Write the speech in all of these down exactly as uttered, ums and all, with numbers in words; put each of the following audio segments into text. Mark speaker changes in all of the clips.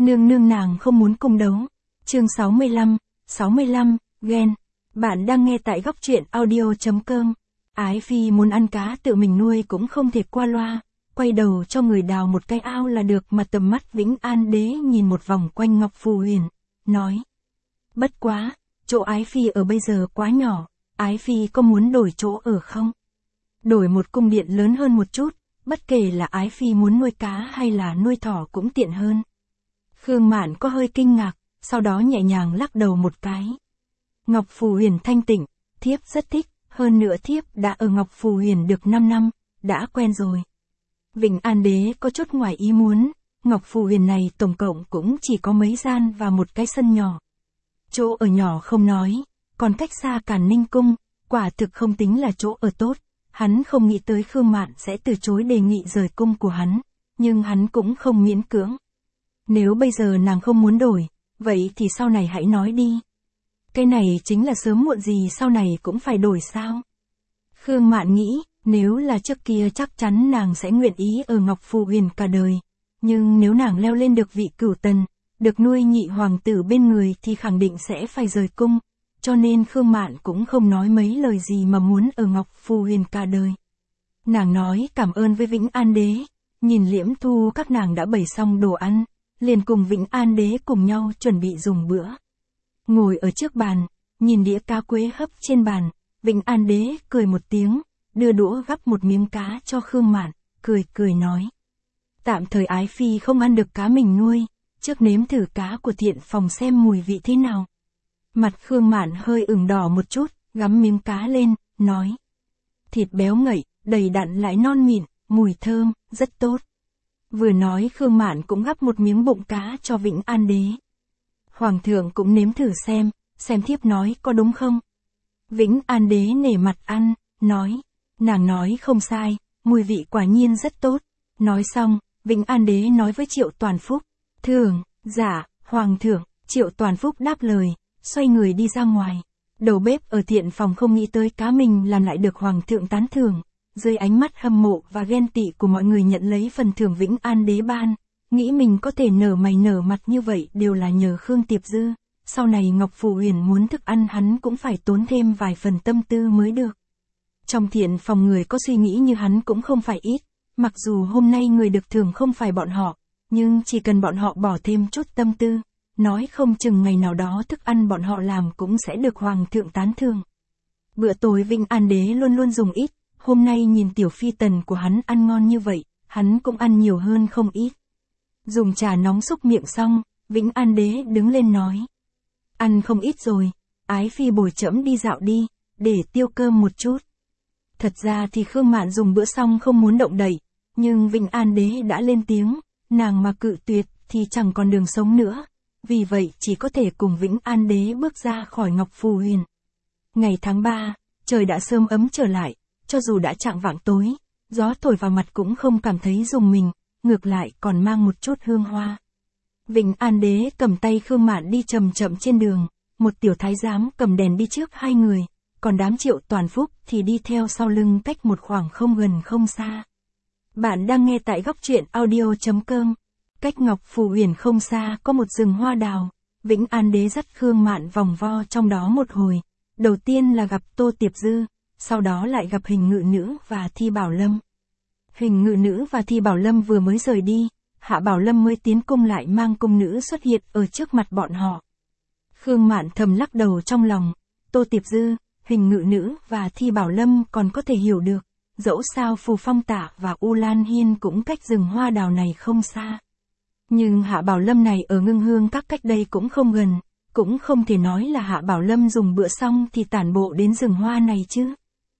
Speaker 1: Nương nương nàng không muốn cung đấu. Chương sáu mươi lăm, sáu mươi lăm, ghen. Bạn đang nghe tại góc truyện audio chấm com. Ái phi muốn ăn cá tự mình nuôi cũng không thể qua loa, quay đầu cho người đào một cái ao là được, mà tầm mắt Vĩnh An đế nhìn một vòng quanh Ngọc Phù Huyền, nói: bất quá, chỗ ái phi ở bây giờ quá nhỏ, ái phi có muốn đổi chỗ ở không? Đổi một cung điện lớn hơn một chút, bất kể là ái phi muốn nuôi cá hay là nuôi thỏ cũng tiện hơn. Khương Mạn có hơi kinh ngạc, sau đó nhẹ nhàng lắc đầu một cái. Ngọc Phù Huyền thanh tịnh, thiếp rất thích, hơn nữa thiếp đã ở Ngọc Phù Huyền được năm năm, đã quen rồi. Vĩnh An đế có chút ngoài ý muốn, Ngọc Phù Huyền này tổng cộng cũng chỉ có mấy gian và một cái sân nhỏ. Chỗ ở nhỏ không nói, còn cách xa Càn Ninh cung, quả thực không tính là chỗ ở tốt. Hắn không nghĩ tới Khương Mạn sẽ từ chối đề nghị rời cung của hắn, nhưng hắn cũng không miễn cưỡng. Nếu bây giờ nàng không muốn đổi, vậy thì sau này hãy nói đi. Cái này chính là sớm muộn gì sau này cũng phải đổi sao? Khương Mạn nghĩ, nếu là trước kia chắc chắn nàng sẽ nguyện ý ở Ngọc Phù Huyền cả đời. Nhưng nếu nàng leo lên được vị cửu tần, được nuôi nhị hoàng tử bên người thì khẳng định sẽ phải rời cung. Cho nên Khương Mạn cũng không nói mấy lời gì mà muốn ở Ngọc Phù Huyền cả đời. Nàng nói cảm ơn với Vĩnh An đế, nhìn Liễm Thu các nàng đã bày xong đồ ăn, liền cùng Vĩnh An đế cùng nhau chuẩn bị dùng bữa. Ngồi ở trước bàn, nhìn đĩa cá quế hấp trên bàn, Vĩnh An đế cười một tiếng, đưa đũa gắp một miếng cá cho Khương Mạn, cười cười nói: tạm thời ái phi không ăn được cá mình nuôi, trước nếm thử cá của Thiện Phòng xem mùi vị thế nào. Mặt Khương Mạn hơi ửng đỏ một chút, gắm miếng cá lên, nói: thịt béo ngậy, đầy đặn lại non mịn, mùi thơm, rất tốt. Vừa nói Khương Mạn cũng gắp một miếng bụng cá cho Vĩnh An đế. Hoàng thượng cũng nếm thử xem, xem thiếp nói có đúng không? Vĩnh An đế nể mặt ăn, nói: nàng nói không sai, mùi vị quả nhiên rất tốt. Nói xong, Vĩnh An đế nói với Triệu Toàn Phúc: thường, dạ, Hoàng thượng. Triệu Toàn Phúc đáp lời, xoay người đi ra ngoài. Đầu bếp ở Thiện Phòng không nghĩ tới cá mình làm lại được Hoàng thượng tán thưởng. Dưới ánh mắt hâm mộ và ghen tị của mọi người nhận lấy phần thưởng Vĩnh An đế ban, nghĩ mình có thể nở mày nở mặt như vậy đều là nhờ Khương Tiệp Dư. Sau này Ngọc Phù Huyền muốn thức ăn hắn cũng phải tốn thêm vài phần tâm tư mới được. Trong Thiện Phòng người có suy nghĩ như hắn cũng không phải ít, mặc dù hôm nay người được thưởng không phải bọn họ, nhưng chỉ cần bọn họ bỏ thêm chút tâm tư, nói không chừng ngày nào đó thức ăn bọn họ làm cũng sẽ được Hoàng thượng tán thưởng. Bữa tối Vĩnh An đế luôn luôn dùng ít, hôm nay nhìn tiểu phi tần của hắn ăn ngon như vậy, hắn cũng ăn nhiều hơn không ít. Dùng trà nóng xúc miệng xong, Vĩnh An đế đứng lên nói: ăn không ít rồi, ái phi bồi trẫm đi dạo đi, để tiêu cơm một chút. Thật ra thì Khương Mạn dùng bữa xong không muốn động đậy, nhưng Vĩnh An đế đã lên tiếng, nàng mà cự tuyệt thì chẳng còn đường sống nữa. Vì vậy chỉ có thể cùng Vĩnh An đế bước ra khỏi Ngọc Phù Huyền. Ngày tháng ba, trời đã sớm ấm trở lại, cho dù đã chạng vạng tối, gió thổi vào mặt cũng không cảm thấy rùng mình, ngược lại còn mang một chút hương hoa. Vĩnh An đế cầm tay Khương Mạn đi chậm chậm trên đường, một tiểu thái giám cầm đèn đi trước hai người, còn đám Triệu Toàn Phúc thì đi theo sau lưng cách một khoảng không gần không xa. Bạn đang nghe tại góc truyện audio chấm com. Cách Ngọc Phù Huyền không xa có một rừng hoa đào, Vĩnh An đế dắt Khương Mạn vòng vo trong đó một hồi, đầu tiên là gặp Tô Tiệp Dư, sau đó lại gặp Hình Ngự Nữ và Thi Bảo Lâm. Hình Ngự Nữ và Thi Bảo Lâm vừa mới rời đi, Hạ Bảo Lâm mới tiến cung lại mang cung nữ xuất hiện ở trước mặt bọn họ. Khương Mạn thầm lắc đầu trong lòng, Tô Tiệp Dư, Hình Ngự Nữ và Thi Bảo Lâm còn có thể hiểu được, dẫu sao Phù Phong Tạ và U Lan Hiên cũng cách rừng hoa đào này không xa. Nhưng Hạ Bảo Lâm này ở Ngưng Hương Các cách đây cũng không gần, cũng không thể nói là Hạ Bảo Lâm dùng bữa xong thì tản bộ đến rừng hoa này chứ.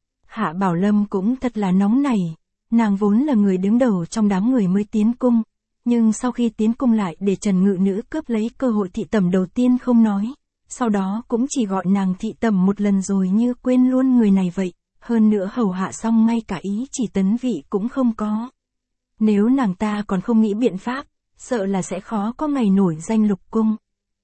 Speaker 1: Hạ Bảo Lâm cũng thật là nóng nảy, nàng vốn là người đứng đầu trong đám người mới tiến cung, nhưng sau khi tiến cung lại để Trần Ngự Nữ cướp lấy cơ hội thị tẩm đầu tiên không nói, sau đó cũng chỉ gọi nàng thị tẩm một lần rồi như quên luôn người này vậy, hơn nữa hầu hạ xong ngay cả ý chỉ tấn vị cũng không có. Nếu nàng ta còn không nghĩ biện pháp, sợ là sẽ khó có ngày nổi danh lục cung.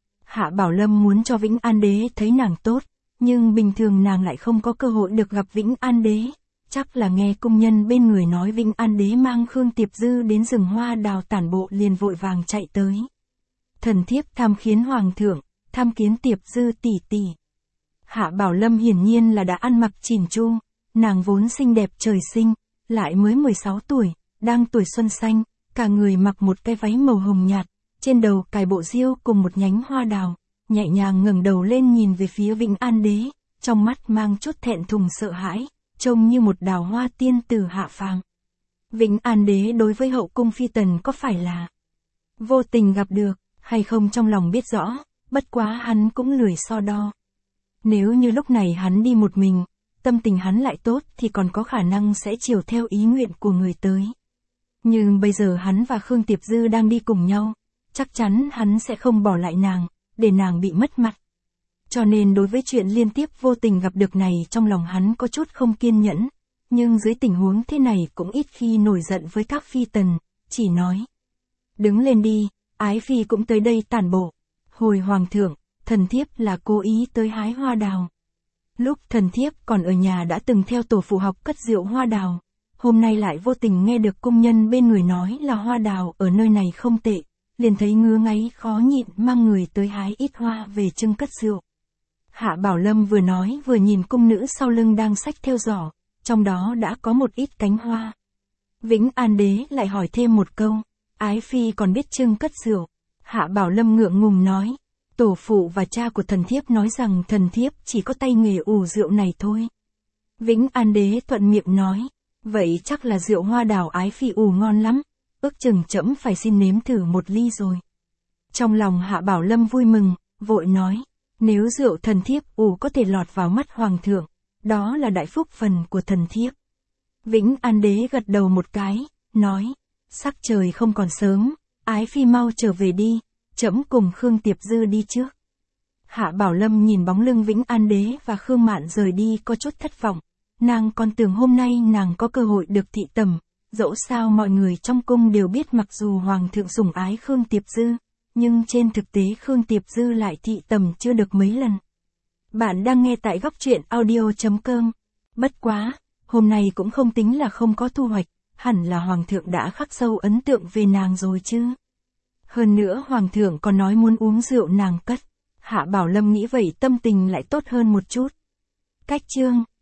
Speaker 1: Hạ Bảo Lâm muốn cho Vĩnh An đế thấy nàng tốt, nhưng bình thường nàng lại không có cơ hội được gặp Vĩnh An đế, chắc là nghe cung nhân bên người nói Vĩnh An đế mang Khương Tiệp Dư đến rừng hoa đào tản bộ liền vội vàng chạy tới. thần thiếp tham kiến hoàng thượng, tham kiến Tiệp Dư tỷ tỷ. Hạ Bảo Lâm hiển nhiên là đã ăn mặc chỉn chu, nàng vốn xinh đẹp trời sinh, lại mới mười sáu tuổi, đang tuổi xuân xanh, cả người mặc một cái váy màu hồng nhạt, trên đầu cài bộ diêu cùng một nhánh hoa đào, nhẹ nhàng ngẩng đầu lên nhìn về phía Vĩnh An Đế, trong mắt mang chút thẹn thùng sợ hãi, trông như một đào hoa tiên từ hạ phàm. Vĩnh An Đế đối với hậu cung phi tần có phải là vô tình gặp được, hay không trong lòng biết rõ, bất quá hắn cũng lười so đo. Nếu như lúc này hắn đi một mình, tâm tình hắn lại tốt thì còn có khả năng sẽ chiều theo ý nguyện của người tới. Nhưng bây giờ hắn và Khương Tiệp Dư đang đi cùng nhau, chắc chắn hắn sẽ không bỏ lại nàng, để nàng bị mất mặt. Cho nên đối với chuyện liên tiếp vô tình gặp được này trong lòng hắn có chút không kiên nhẫn, nhưng dưới tình huống thế này cũng ít khi nổi giận với các phi tần, chỉ nói. Đứng lên đi, ái phi cũng tới đây tản bộ. Hồi hoàng thượng, thần thiếp là cố ý tới hái hoa đào. Lúc thần thiếp còn ở nhà đã từng theo tổ phụ học cất rượu hoa đào, hôm nay lại vô tình nghe được cung nhân bên người nói là hoa đào ở nơi này không tệ, liền thấy ngứa ngáy khó nhịn mang người tới hái ít hoa về trưng cất rượu. Hạ Bảo Lâm vừa nói vừa nhìn cung nữ sau lưng đang xách theo giỏ, trong đó đã có một ít cánh hoa. Vĩnh An Đế lại hỏi thêm một câu, ái phi còn biết trưng cất rượu. Hạ Bảo Lâm ngượng ngùng nói, tổ phụ và cha của thần thiếp nói rằng thần thiếp chỉ có tay nghề ủ rượu này thôi. Vĩnh An Đế thuận miệng nói, vậy chắc là rượu hoa đào ái phi ủ ngon lắm, ước chừng trẫm phải xin nếm thử một ly rồi. Trong lòng Hạ Bảo Lâm vui mừng, vội nói, nếu rượu thần thiếp ủ có thể lọt vào mắt hoàng thượng, đó là đại phúc phần của thần thiếp. Vĩnh An Đế gật đầu một cái, nói, sắc trời không còn sớm, ái phi mau trở về đi, trẫm cùng Khương Tiệp Dư đi trước. Hạ Bảo Lâm nhìn bóng lưng Vĩnh An Đế và Khương Mạn rời đi có chút thất vọng, nàng còn tưởng hôm nay nàng có cơ hội được thị tẩm, dẫu sao mọi người trong cung đều biết mặc dù hoàng thượng sủng ái Khương Tiệp Dư, nhưng trên thực tế Khương Tiệp Dư lại thị tẩm chưa được mấy lần. Bạn đang nghe tại góc truyện audio chấm com. Bất quá, hôm nay cũng không tính là không có thu hoạch, hẳn là hoàng thượng đã khắc sâu ấn tượng về nàng rồi chứ. Hơn nữa hoàng thượng còn nói muốn uống rượu nàng cất. Hạ Bảo Lâm nghĩ vậy tâm tình lại tốt hơn một chút. Cách chương